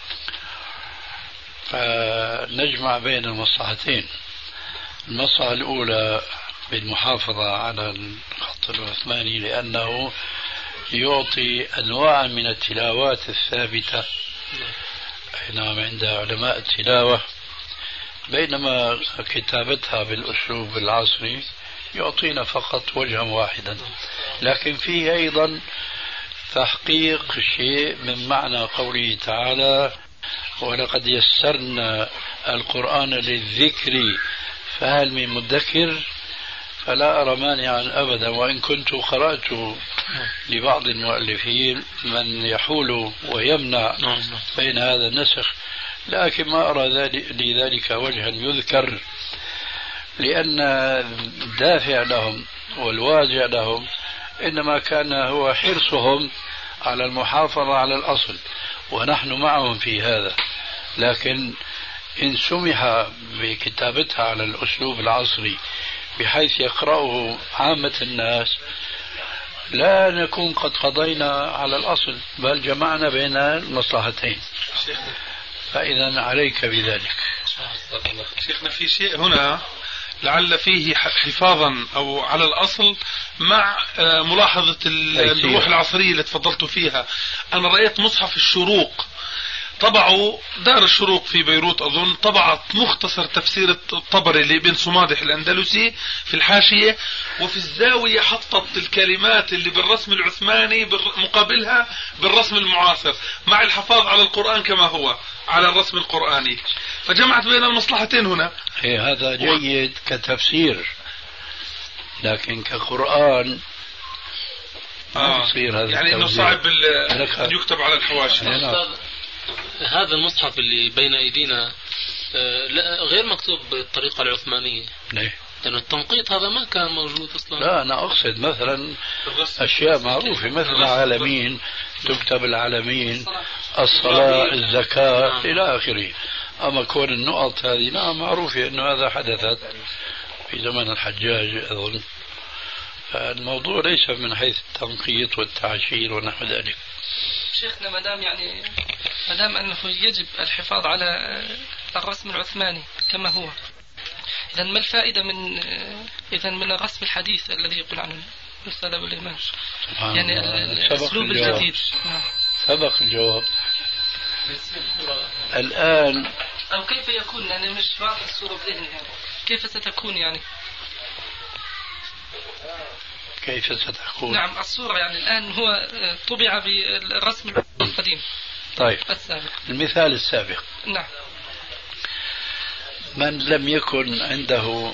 فنجمع بين المصلحتين. المصلحة الأولى بالمحافظة على الخط العثماني لأنه يعطي أنواع من التلاوات الثابتة نعم عند علماء التلاوة، بينما كتابتها بالأسلوب العصري يعطينا فقط وجها واحدا، لكن فيه أيضا تحقيق شيء من معنى قوله تعالى ولقد يسرنا القرآن للذكر فهل من مدكر، فلا أرى مانعا أبدا، وإن كنت قرأت لبعض المؤلفين من يحول ويمنع بين هذا النسخ، لكن ما أرى لذلك وجها يذكر، لأن الدافع لهم والواجع لهم إنما كان هو حرصهم على المحافظة على الأصل، ونحن معهم في هذا. لكن إن سمح بكتابتها على الأسلوب العصري بحيث يقرأه عامة الناس لا نكون قد قضينا على الأصل، بل جمعنا بين المصلحتين. فإذا عليك بذلك. شيخنا في شيء هنا لعل فيه حفاظا أو على الأصل مع ملاحظة الروح العصرية اللي تفضلت فيها. أنا رأيت مصحف الشروق طبعوا دار الشروق في بيروت أظن، طبعت مختصر تفسير الطبري لابن صمادح الأندلسي في الحاشية، وفي الزاوية حطت الكلمات اللي بالرسم العثماني مقابلها بالرسم المعاصر مع الحفاظ على القرآن كما هو على الرسم القرآني، فجمعت بين المصلحتين هنا. هذا جيد كتفسير، لكن كقرآن يصير هذا يعني انه صعب ان يكتب على الحواشي. هذا المصحف اللي بين ايدينا غير مكتوب بالطريقة العثمانية. ليه؟ لأن التنقيط هذا ما كان موجود أصلا. لا أنا أقصد مثلا أشياء معروفة مثل العالمين، تكتب العالمين، الصلاة، الزكاة إلى آخره. أما كون النقط هذه نعم معروفة أنه هذا حدثت في زمن الحجاج أظن، فالموضوع ليس من حيث التنقيط والتعشير ونحو ذلك. شيخنا مدام أنه يجب الحفاظ على الرسم العثماني كما هو، إذا ما الفائدة من الرسم الحديث الذي يقول عنه الأستاذ أبو الإمام؟ يعني الأسلوب الجديد. سبق الجواب. الآن أو كيف يكون، يعني مش واضح الصورة بذهني، يعني كيف ستكون يعني؟ كيف ستكون؟ نعم الصورة يعني الآن هو طبع بالرسم القديم. طيب السابق. المثال السابق. نعم. من لم يكن عنده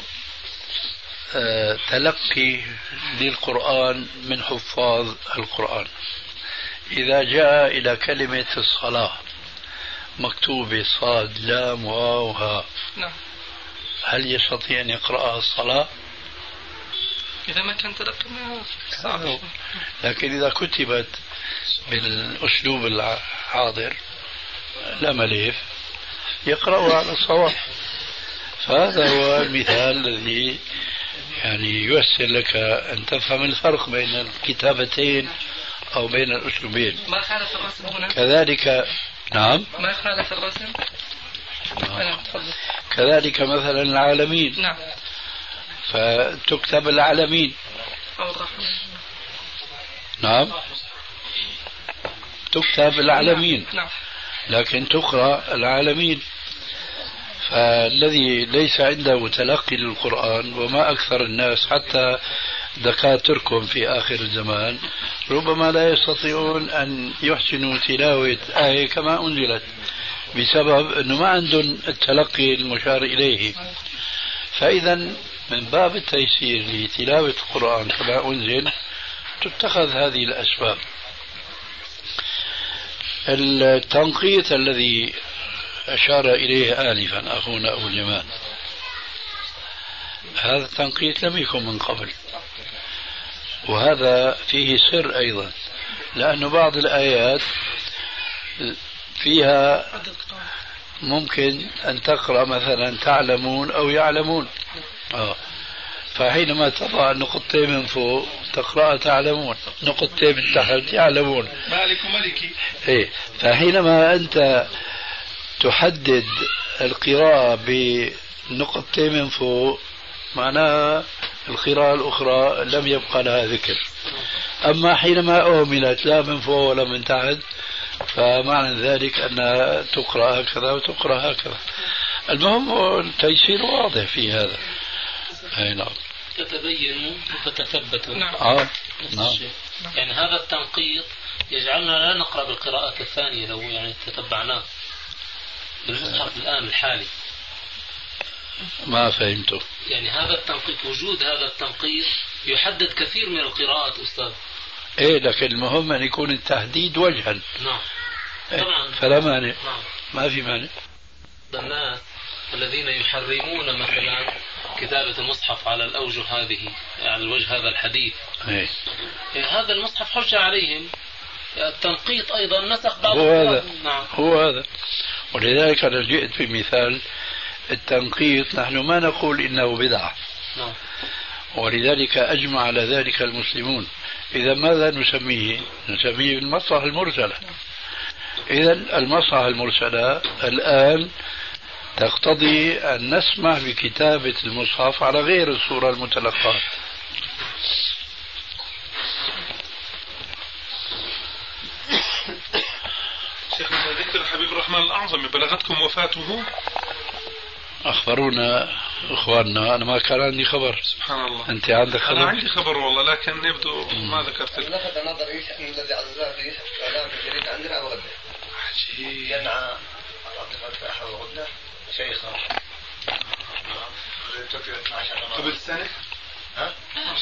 تلقي للقرآن من حفاظ القرآن، إذا جاء إلى كلمة الصلاة مكتوبة صاد لام واو ها، نعم، هل يستطيع أن يقرأها الصلاة؟ إذا ما كان تلقي صعب. لكن إذا كتبت بالأسلوب الحاضر لا مليف يقرأها على الصواب. فهذا هو المثال الذي يعني ييسر لك أن تفهم الفرق بين الكتابتين أو بين الأسلوبين. ما خالف الرسم هنا؟ كذلك نعم، ما خالف الرسم. كذلك مثلا العالمين. نعم. فتكتب العالمين. نعم، تكتب العالمين. نعم. لكن تقرأ العالمين. فالذي ليس عنده تلقي للقرآن، وما أكثر الناس حتى دكاتركم في آخر الزمان ربما لا يستطيعون أن يحسنوا تلاوة آية كما أنزلت بسبب أنه ما عندهم التلقي المشار إليه. فإذا من باب التيسير لتلاوة القرآن كما أنزل تتخذ هذه الأسباب. التنقيط الذي أشار إليه آنفا أخونا أبو اليمان، هذا التنقيط لم يكن من قبل، وهذا فيه سر أيضا، لأن بعض الآيات فيها ممكن أن تقرأ مثلا تعلمون أو يعلمون، فحينما تضع نقطتين من فوق تقرأ تعلمون، نقطتين من تحت يعلمون، مالك وملكي. إيه، فحينما أنت تحدد القراءة بنقطتين من فوق معناها القراءة الأخرى لم يبقى لها ذكر. أما حينما أهملت لا من فوق ولا من تحت فمعنى ذلك أنها تقرأ هكذا وتقرأ هكذا. المهم التيسير واضح في هذا. أي نعم. تتبينوا وتتثبتوا. نعم. يعني هذا التنقيط يجعلنا لا نقرأ بالقراءات الثانية لو يعني تتبعناه بالمصحف الآن الحالي. ما فهمته. يعني هذا التنقيط، وجود هذا التنقيط يحدد كثير من القراءات أستاذ. إيه، لكن المهم أن يكون التحديد وجها. نعم. طبعا. فلا مانع. نعم. ما في مانع. الناس الذين يحرمون مثلا كتابة المصحف على الأوجه هذه، على الوجه هذا الحديث. إيه. هذا المصحف حجة عليهم. التنقيط أيضا نسخ بعض هو هذا. نعم. هو هذا. ولذلك أنا جئت بمثال التنقيط، نحن ما نقول إنه بدعة. نعم. ولذلك أجمع على ذلك المسلمون. إذا ماذا نسميه؟ نسميه المصلحة المرسلة. إذا المصلحة المرسلة الآن تقتضي أن نسمح بكتابة المصحف على غير الصورة المتلقاة. شيخنا ذكر حبيب الرحمن الأعظم بلغتكم وفاته؟ أخبرونا إخواننا، أنا ما كان عندي خبر. سبحان الله. أنت عندك خبر؟ أنا عندي خبر والله، لكن يبدو ما ذكرت. لفت نظري أن الذي عززناه في إعلام الجريدة عندنا أبو غدة. عجيب. ينعى عاطفة أحد غدة شيخة. قبل سنة؟ ها؟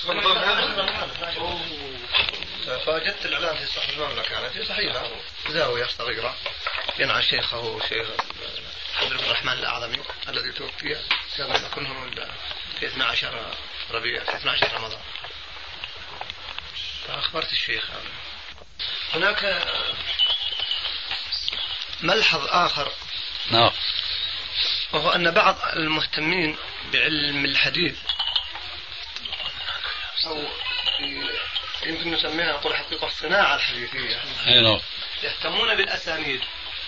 فوجدت الإعلان في صحف المملكة، يعني في صحيفة زاوية صغيرة ينعى شيخه شيخ عبد الرحمن الأعظمي الذي توفي كان يكون في 12 ربيع، في 12 رمضان. فأخبرت الشيخ. هناك ملحظ آخر، نعم، وهو أن بعض المهتمين بعلم الحديث، أو يمكن نسميها نقول حقيقة الصناعة الحديثية، يهتمون بالأسانيد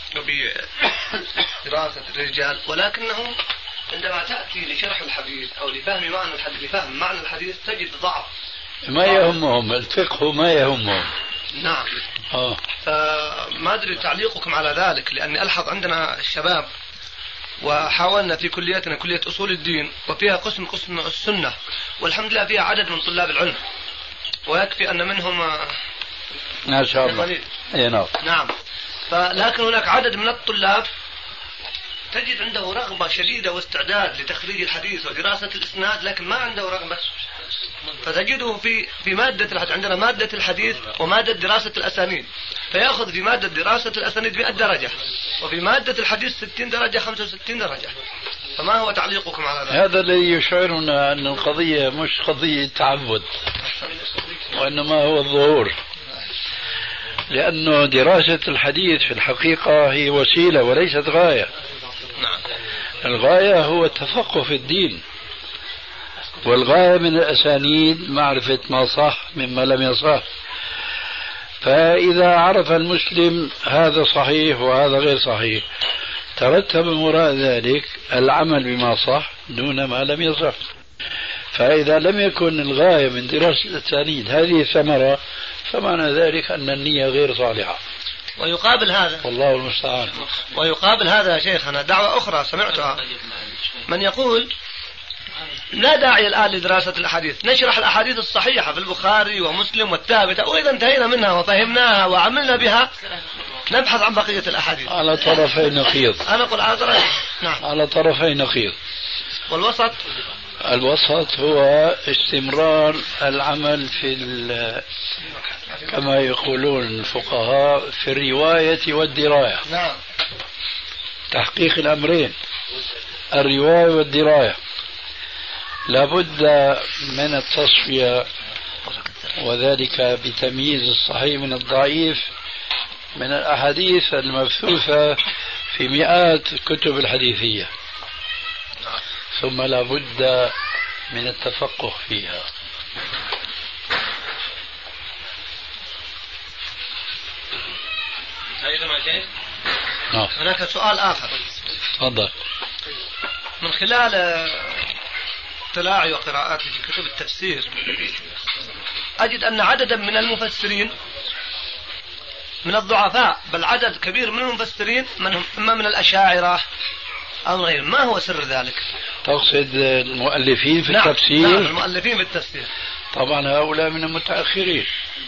وبدراسة الرجال، ولكنهم عندما تأتي لشرح الحديث أو لفهم معنى الحديث تجد ضعف. ما يهمهم الفقه، ما يهمهم. نعم. فما أدري تعليقكم على ذلك، لأني ألحظ عندنا الشباب، وحاولنا في كليتنا كلية أصول الدين وفيها قسم السنة، والحمد لله فيها عدد من طلاب العلم، ويكفي أن منهم ما شاء الله. نعم. لكن هناك عدد من الطلاب تجد عنده رغبة شديدة واستعداد لتخريج الحديث ودراسة الإسناد، لكن ما عنده رغبة. فتجده في مادة الحديث، عندنا مادة الحديث ومادة دراسة الأسانيد، فيأخذ في مادة دراسة الأسانيد 100 درجة، وفي مادة الحديث 60 درجة 65 درجة. فما هو تعليقكم على ذلك؟ هذا الذي يشعرنا أن القضية مش قضية تعبد، وإنما هو الظهور، لأنه دراسة الحديث في الحقيقة هي وسيلة وليست غاية. الغاية هو التفقه في الدين، والغاية من الأسانيد معرفة ما صح مما لم يصح. فإذا عرف المسلم هذا صحيح وهذا غير صحيح، ترتب من وراء ذلك العمل بما صح دون ما لم يصح. فإذا لم يكن الغاية من دراسة الأسانيد هذه ثمرة، فمعنى ذلك أن النية غير صالحة. ويقابل هذا، والله المستعان، ويقابل هذا يا شيخنا دعوة أخرى سمعتها، من يقول لا داعي الآن لدراسة الأحاديث، نشرح الأحاديث الصحيحة في البخاري ومسلم والثابتة، وإذا انتهينا منها وفهمناها وعملنا بها نبحث عن بقية الأحاديث. على طرفي نقيض. أنا أقول على طرفي، نعم، على طرفي نقيض. والوسط الوسط هو استمرار العمل كما يقولون الفقهاء في الرواية والدراية. نعم. تحقيق الأمرين، الرواية والدراية. لابد من التصفية، وذلك بتمييز الصحيح من الضعيف من الأحاديث المبثوثة في مئات كتب الحديثية، ثم لابد من التفقه فيها. هناك سؤال آخر. تفضل. من خلال اطلاعي وقراءاتي في كتب التفسير أجد أن عددا من المفسرين من الضعفاء، بل عدد كبير من المفسرين منهم إما من الأشاعرة أو غيرهم. ما هو سر ذلك؟ تقصد المؤلفين في التفسير؟ نعم، المؤلفين في التفسير. طبعا هؤلاء من المتأخرين.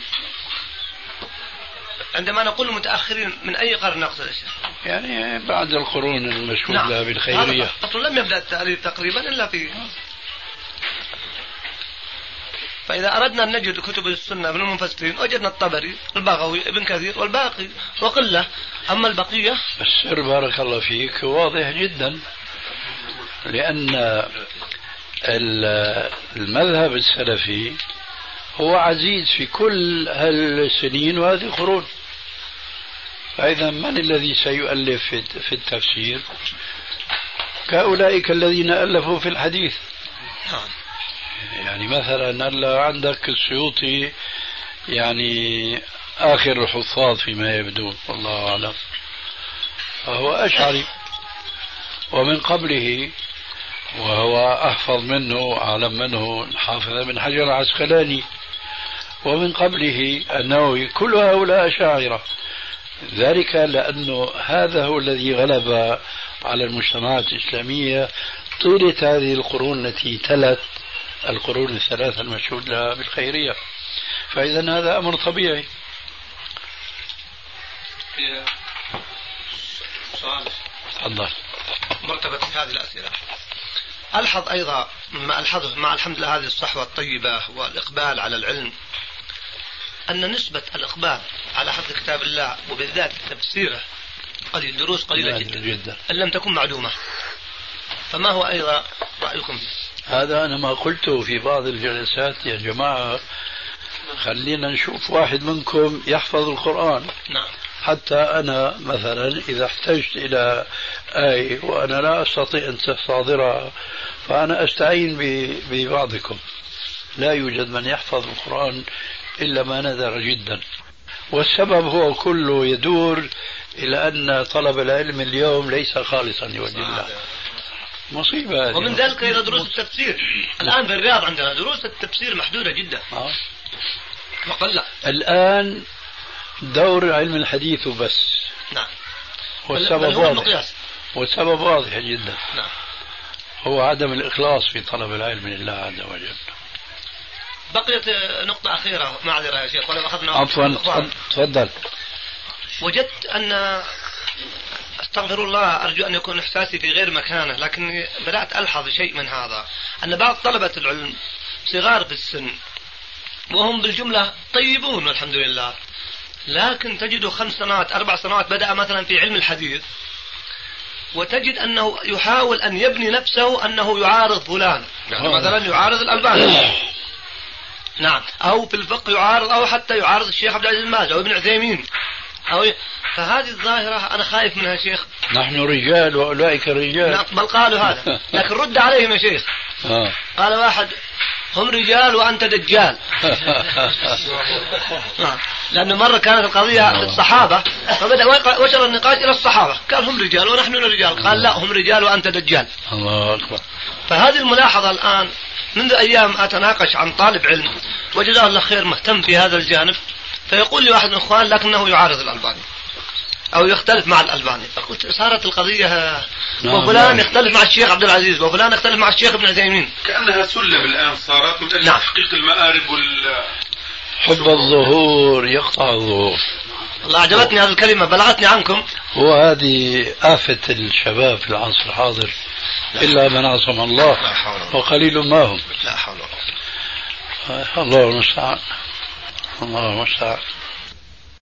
عندما نقول متأخرين من أي قرن نقصد؟ يعني بعد القرون المشهود لها بالخيرية. أصلا لم يبدأ التأليف تقريبا إلا في. فإذا أردنا أن نجد كتب السنة من المفسرين وجدنا الطبري، البغوي، ابن كثير والباقي وقلة. أما البقية السر بارك الله فيك واضح جدا، لأن المذهب السلفي هو عزيز في كل هالسنين وهذه القرون. فإذا من الذي سيؤلف في التفسير؟ كأولئك الذين ألفوا في الحديث. يعني مثلا عندك السيوطي، يعني آخر الحفاظ فيما يبدو، والله أعلم، فهو أشعري، ومن قبله وهو أحفظ منه أعلم منه الحافظ بن حجر العسقلاني، ومن قبله النووي، كل هؤلاء أشاعرة. ذلك لأنه هذا هو الذي غلب على المجتمعات الإسلامية طيلة هذه القرون التي تلت القرون الثلاثة المشهود لها بالخيرية. فإذا هذا أمر طبيعي. سؤال تفضل. مرتبط بهذه الأسئلة. ألحظ أيضا ما ألحظه مع الحمد لله هذه الصحوة الطيبة والإقبال على العلم أن نسبة الإقبال على حفظ كتاب الله وبالذات تفسيره قليل، دروس قليلة جدا أن لم تكن معلومة. فما هو أيضا رأيكم فيه؟ هذا أنا ما قلته في بعض الجلسات. يا جماعة خلينا نشوف واحد منكم يحفظ القرآن. نعم. حتى أنا مثلا إذا احتجت إلى آية وأنا لا أستطيع أن أستحضرها فأنا أستعين ببعضكم. لا يوجد من يحفظ القرآن إلا ما نذر جدا، والسبب هو كله يدور إلى أن طلب العلم اليوم ليس خالصا لوجه الله. مصيبة. ومن ذلك إلى دروس التفسير. الآن في الرياض عندنا دروس التفسير محدودة جدا. وقل الآن دور علم الحديث بس. نعم. والسبب واضح. والسبب واضح جدا. نعم. هو عدم الإخلاص في طلب العلم لله عز وجل. بقيت نقطة أخيرة، معذرة يا شيخ ولا أخذنا. عفوا تفضل. وجدت أن استغفر الله، أرجو أن يكون إحساسي في غير مكانه، لكني بدأت ألحظ شيء من هذا، أن بعض طلبة العلم صغار في السن وهم بالجملة طيبون والحمد لله، لكن تجد 5 سنوات 4 سنوات بدأ مثلا في علم الحديث، وتجد أنه يحاول أن يبني نفسه أنه يعارض فلان، يعني مثلا يعارض الألباني، نعم، أو في الفقه يعارض، أو حتى يعارض الشيخ عبد العزيز بن باز أو ابن عثيمين، فهذه الظاهرة أنا خايف منها شيخ. نحن رجال وأولئك رجال. نعم، بل قالوا هذا، لكن رد عليهم يا شيخ. قال واحد: هم رجال وأنت دجال. لأنه مرة كانت القضية الصحابة، فبدأ وصل النقاش إلى الصحابة، قال هم رجال ونحن رجال، قال لا، هم رجال وأنت دجال. الله أكبر. فهذه الملاحظة الآن منذ أيام أتناقش عن طالب علم وجزاه الله خير مهتم في هذا الجانب، فيقول لي واحد من الإخوان لكنه يعارض الألباني أو يختلف مع الألباني، فقلت صارت القضية وفلان يختلف مع الشيخ عبد العزيز وفلان يختلف مع الشيخ ابن عثيمين، كأنها سلم الآن صارت من أجل تحقيق المآرب حب الظهور يقطع الظهور. والله أعجبتني هذه الكلمة، بلغتني عنكم. وهذه آفة الشباب في العصر الحاضر، إلا من عصم الله، وقليل ما هم. لا حول ولا قوة. الله المستعان، الله المستعان.